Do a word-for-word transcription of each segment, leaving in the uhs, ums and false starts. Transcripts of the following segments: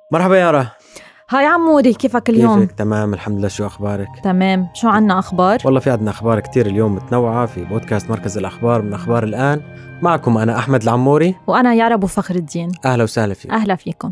مرحبا يارا. هاي عموري، كيفك اليوم؟ كيفك؟ تمام الحمد لله. شو أخبارك؟ تمام. شو عنا أخبار؟ والله في عندنا أخبار كتير اليوم متنوعة في بودكاست مركز الأخبار من أخبار الآن. معكم أنا أحمد العموري وأنا يارا أبو فخر الدين. أهلا وسهلا فيكم. أهلا فيكم.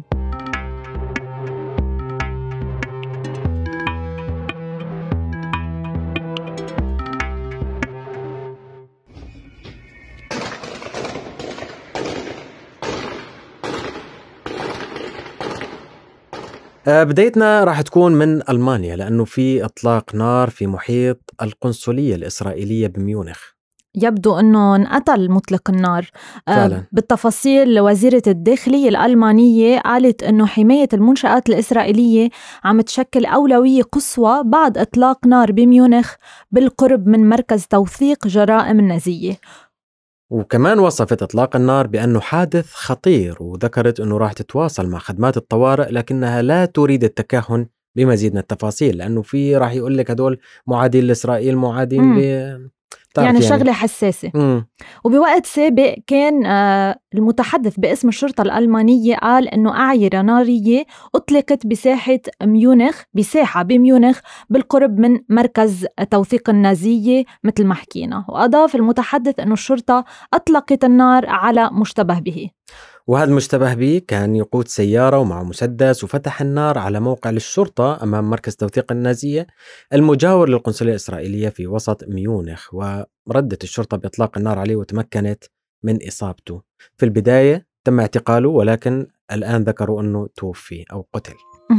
بدايتنا راح تكون من ألمانيا، لأنه في إطلاق نار في محيط القنصلية الإسرائيلية بميونخ. يبدو أنه انقتل مطلق النار. فعلا. بالتفاصيل، وزيرة الداخلية الألمانية قالت أنه حماية المنشآت الإسرائيلية عم تشكل أولوية قصوى بعد إطلاق نار بميونخ بالقرب من مركز توثيق جرائم النازية. وكمان وصفت إطلاق النار بأنه حادث خطير، وذكرت أنه راح تتواصل مع خدمات الطوارئ، لكنها لا تريد التكهن بمزيد من التفاصيل، لأنه في راح يقول لك هدول معادين لإسرائيل، معادين ل يعني, يعني شغلة حساسة. مم. وبوقت سابق كان المتحدث باسم الشرطة الألمانية قال أنه أعيرة نارية أطلقت بساحة ميونخ بساحة بميونخ بالقرب من مركز توثيق النازية مثل ما حكينا. وأضاف المتحدث أنه الشرطة أطلقت النار على مشتبه به، وهذا المشتبه به كان يقود سيارة ومع مسدس، وفتح النار على موقع للشرطة أمام مركز توثيق النازية المجاور للقنصلية الإسرائيلية في وسط ميونخ، وردت الشرطة بإطلاق النار عليه وتمكنت من إصابته. في البداية تم اعتقاله، ولكن الآن ذكروا أنه توفي أو قتل.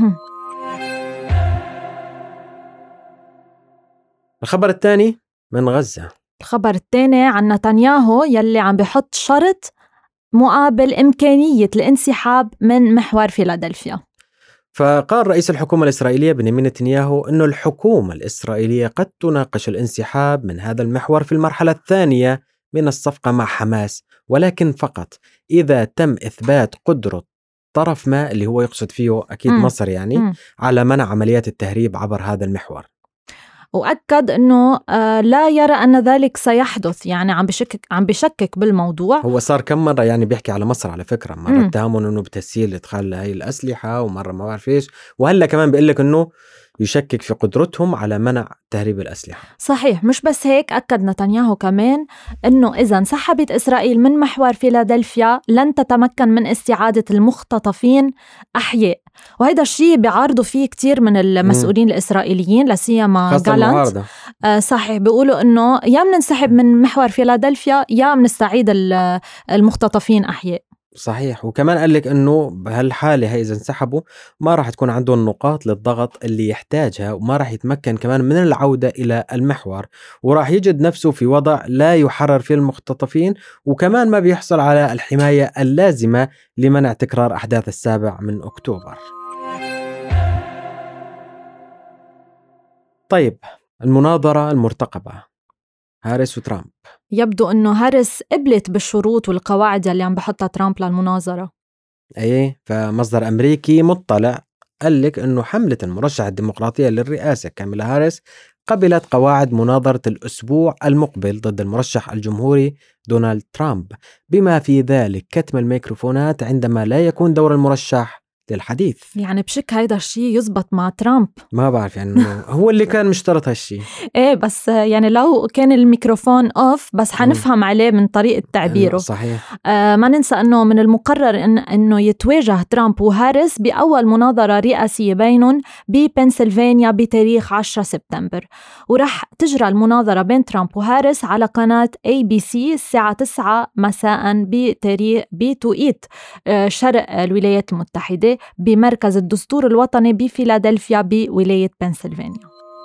الخبر الثاني من غزة. الخبر الثاني عن نتنياهو يلي عم بحط شرط مقابل إمكانية الانسحاب من محور فيلادلفيا. فقال رئيس الحكومة الإسرائيلية بنيامين نتنياهو أنه الحكومة الإسرائيلية قد تناقش الانسحاب من هذا المحور في المرحلة الثانية من الصفقة مع حماس، ولكن فقط إذا تم إثبات قدرة طرف ما، اللي هو يقصد فيه أكيد م. مصر يعني م. على منع عمليات التهريب عبر هذا المحور. وأكد أنه لا يرى أن ذلك سيحدث، يعني عم بشكك عم بشكك بالموضوع. هو صار كم مرة يعني بيحكي على مصر على فكرة، مرة اتهمون أنه بتسهيل إدخال هاي الأسلحة، ومرة ما بعرف إيش، وهلا كمان بيقول لك أنه يشكك في قدرتهم على منع تهريب الأسلحة. صحيح. مش بس هيك، أكد نتنياهو كمان أنه إذا انسحبت إسرائيل من محور فيلادلفيا لن تتمكن من استعادة المختطفين أحياء. وهذا الشيء بيعارضوا فيه كتير من المسؤولين م. الإسرائيليين، لسيما جالانت. آه صحيح، بيقولوا أنه يا مننسحب من محور فيلادلفيا يا منستعيد المختطفين أحياء. صحيح. وكمان قال لك أنه بهالحالة هاي إذا انسحبوا ما راح تكون عندهم نقاط للضغط اللي يحتاجها، وما راح يتمكن كمان من العودة إلى المحور، وراح يجد نفسه في وضع لا يحرر فيه المختطفين، وكمان ما بيحصل على الحماية اللازمة لمنع تكرار أحداث السابع من أكتوبر. طيب، المناظرة المرتقبة هاريس وترامب. يبدو أنه هاريس قبلت بالشروط والقواعد اللي عم بحطها ترامب للمناظرة. أيه، فمصدر أمريكي مطلع قال لك أنه حملة المرشح الديمقراطية للرئاسة كاميلا هاريس قبلت قواعد مناظرة الأسبوع المقبل ضد المرشح الجمهوري دونالد ترامب، بما في ذلك كتم الميكروفونات عندما لا يكون دور المرشح للحديث. يعني بشك هيدا الشيء يزبط مع ترامب؟ ما بعرف، يعني هو اللي كان مشترط هالشيء. ايه، بس يعني لو كان الميكروفون اوف بس حنفهم عليه من طريقة تعبيره. صحيح. آه ما ننسى انه من المقرر إن انه يتواجه ترامب وهاريس بأول مناظرة رئاسية بينهم ببنسلفانيا بتاريخ عشرة سبتمبر، ورح تجرى المناظرة بين ترامب وهاريس على قناة إيه بي سي الساعة تسعة مساء بتاريخ بتوقيت آه شرق الولايات المتحدة بمركز الدستور الوطني بفيلادلفيا بولاية بنسلفانيا.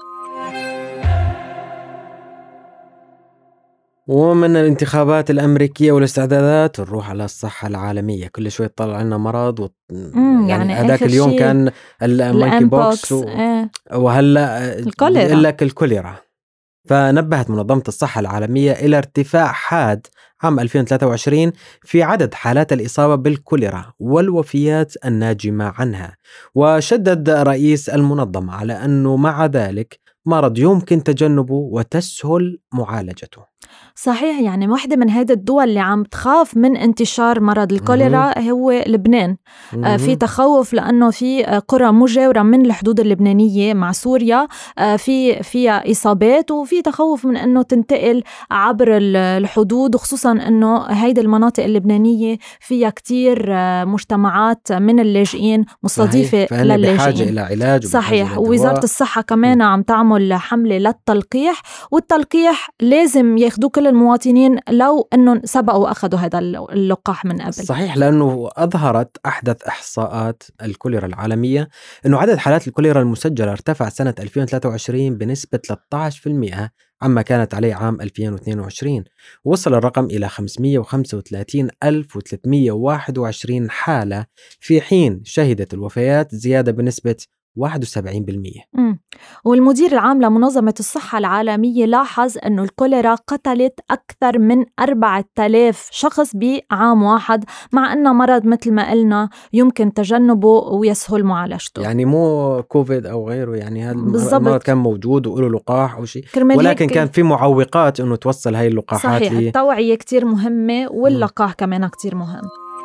ومن الانتخابات الأمريكية والاستعدادات نروح على الصحة العالمية. كل شوي طلع لنا مرض و... يعني, يعني هذاك اليوم كان المونكي بوكس و... اه. وهلأ يقول لك الكوليرا. فنبهت منظمة الصحة العالمية إلى ارتفاع حاد عام ألفين وثلاثة وعشرين في عدد حالات الإصابة بالكوليرا والوفيات الناجمة عنها، وشدد رئيس المنظمة على أنه مع ذلك مرض يمكن تجنبه وتسهل معالجته. صحيح. يعني واحدة من هيدا الدول اللي عم تخاف من انتشار مرض الكوليرا هو لبنان. آه في تخوف لأنه في قرى مجاورة من الحدود اللبنانية مع سوريا آه في فيها إصابات، وفي تخوف من أنه تنتقل عبر الحدود، وخصوصا أنه هيدا المناطق اللبنانية فيها كتير آه مجتمعات من اللاجئين مستضيفة للاجئين، بحاجة إلى علاج. صحيح. ووزارة الصحة كمان م. عم تعمل حملة للتلقيح، والتلقيح لازم ياخدوه كل المواطنين لو أنهم سبقوا وأخذوا هذا اللقاح من قبل. صحيح، لأنه أظهرت أحدث إحصاءات الكوليرا العالمية أنه عدد حالات الكوليرا المسجلة ارتفع سنة ألفين وثلاثة وعشرين بنسبة ثلاثة عشر بالمئة عما كانت عليه عام ألفين واثنين وعشرين، وصل الرقم إلى خمسمئة وخمسة وثلاثين ألف وثلاثمئة وواحد وعشرين حالة، في حين شهدت الوفيات زيادة بنسبة واحد وسبعين بالمئة. م. والمدير العام لمنظمة الصحة العالمية لاحظ أنه الكوليرا قتلت أكثر من أربعة آلاف شخص بعام واحد، مع أنه مرض مثل ما قلنا يمكن تجنبه ويسهل معالجته. يعني مو كوفيد أو غيره، يعني هذا المرض كان موجود وقوله لقاح أو شيء، ولكن كان في معوقات أنه توصل هاي اللقاحات. صحيح، لي... التوعية كتير مهمة، واللقاح م. كمان كتير مهم.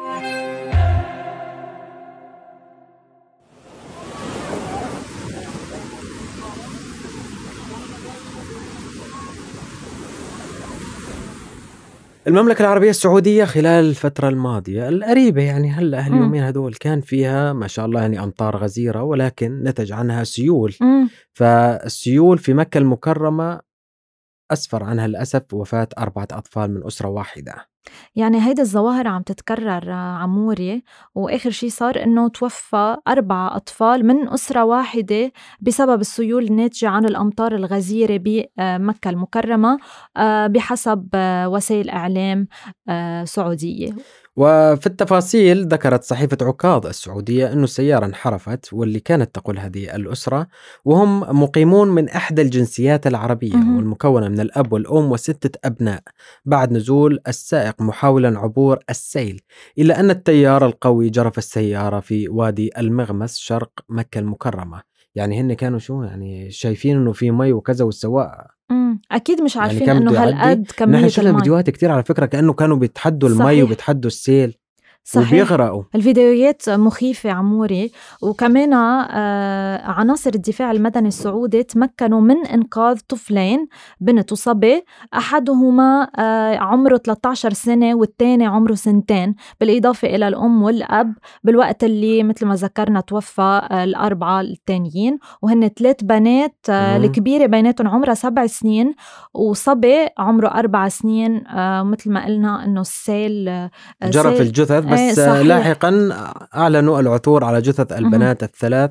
المملكة العربية السعودية خلال الفترة الماضية القريبة، يعني هلأ هاليومين هدول كان فيها ما شاء الله يعني أمطار غزيرة، ولكن نتج عنها سيول. م. فالسيول في مكة المكرمة أسفر عنها للأسف وفاة أربعة أطفال من أسرة واحدة. يعني هيدا الظواهر عم تتكرر عموري، وآخر شي صار إنه توفى أربعة أطفال من أسرة واحدة بسبب السيول الناتجة عن الأمطار الغزيرة بمكة المكرمة بحسب وسائل إعلام سعودية. وفي التفاصيل ذكرت صحيفة عكاظ السعودية أنه السيارة انحرفت، واللي كانت تقول هذه الأسرة وهم مقيمون من إحدى الجنسيات العربية م- والمكونة من الأب والأم وستة أبناء، بعد نزول السائق محاولا عبور السيل، إلا أن التيار القوي جرف السيارة في وادي المغمس شرق مكة المكرمة. يعني هن كانوا شو يعني شايفين أنه في مي وكذا، والسواق امم اكيد مش عارفين يعني انه هالقد كميه المي. نحن شفنا فيديوهات كتير على فكره كانه كانوا بيتحدوا المي وبيتحدوا السيل. صحيح. وبيغرقوا. الفيديوهات مخيفة عموري. وكمان آه عناصر الدفاع المدني السعودي تمكنوا من إنقاذ طفلين، بنت وصبي، أحدهما آه عمره ثلاثة عشر سنة والتاني عمره سنتين، بالإضافة إلى الأم والأب، بالوقت اللي مثل ما ذكرنا توفى آه الأربعة التانيين، وهن ثلاث بنات آه الكبيرة بيناتهم عمرها سبع سنين، وصبي عمره أربع سنين. آه مثل ما قلنا إنه السيل آه جرف الجثث، بس صحيح. لاحقا أعلنوا العثور على جثث البنات مه. الثلاث،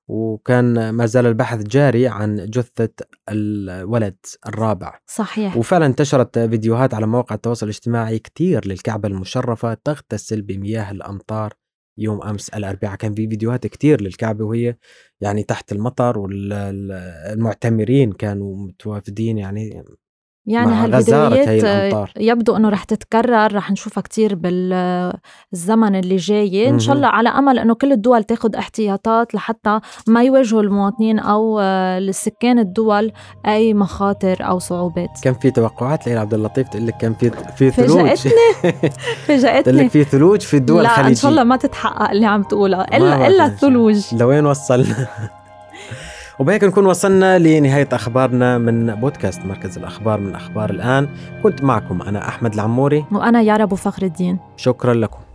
وكان ما زال البحث جاري عن جثة الولد الرابع. صحيح. وفعلا انتشرت فيديوهات على مواقع التواصل الاجتماعي كتير للكعبة المشرفة تغتسل بمياه الأمطار يوم أمس الأربعاء. كان في فيديوهات كتير للكعبة وهي يعني تحت المطر، والمعتمرين كانوا متوافدين يعني يعني هالفيديوهات يبدو أنه رح تتكرر، رح نشوفها كتير بالزمن اللي جاي إن شاء الله، على أمل أنه كل الدول تاخد احتياطات لحتى ما يواجهوا المواطنين أو السكان الدول أي مخاطر أو صعوبات. كان في توقعات ليلى عبد اللطيف تقول لك كان في في ثلوج. فاجأتني فاجأتني تقول لك في ثلوج في الدول الخليجية. لا إن شاء الله ما تتحقق اللي عم تقولها إلا إلا الثلوج. لوين وصلنا؟ وبهيك نكون وصلنا لنهاية أخبارنا من بودكاست مركز الأخبار من أخبار الآن. كنت معكم أنا أحمد العموري وأنا يارا أبو فخر الدين. شكرا لكم.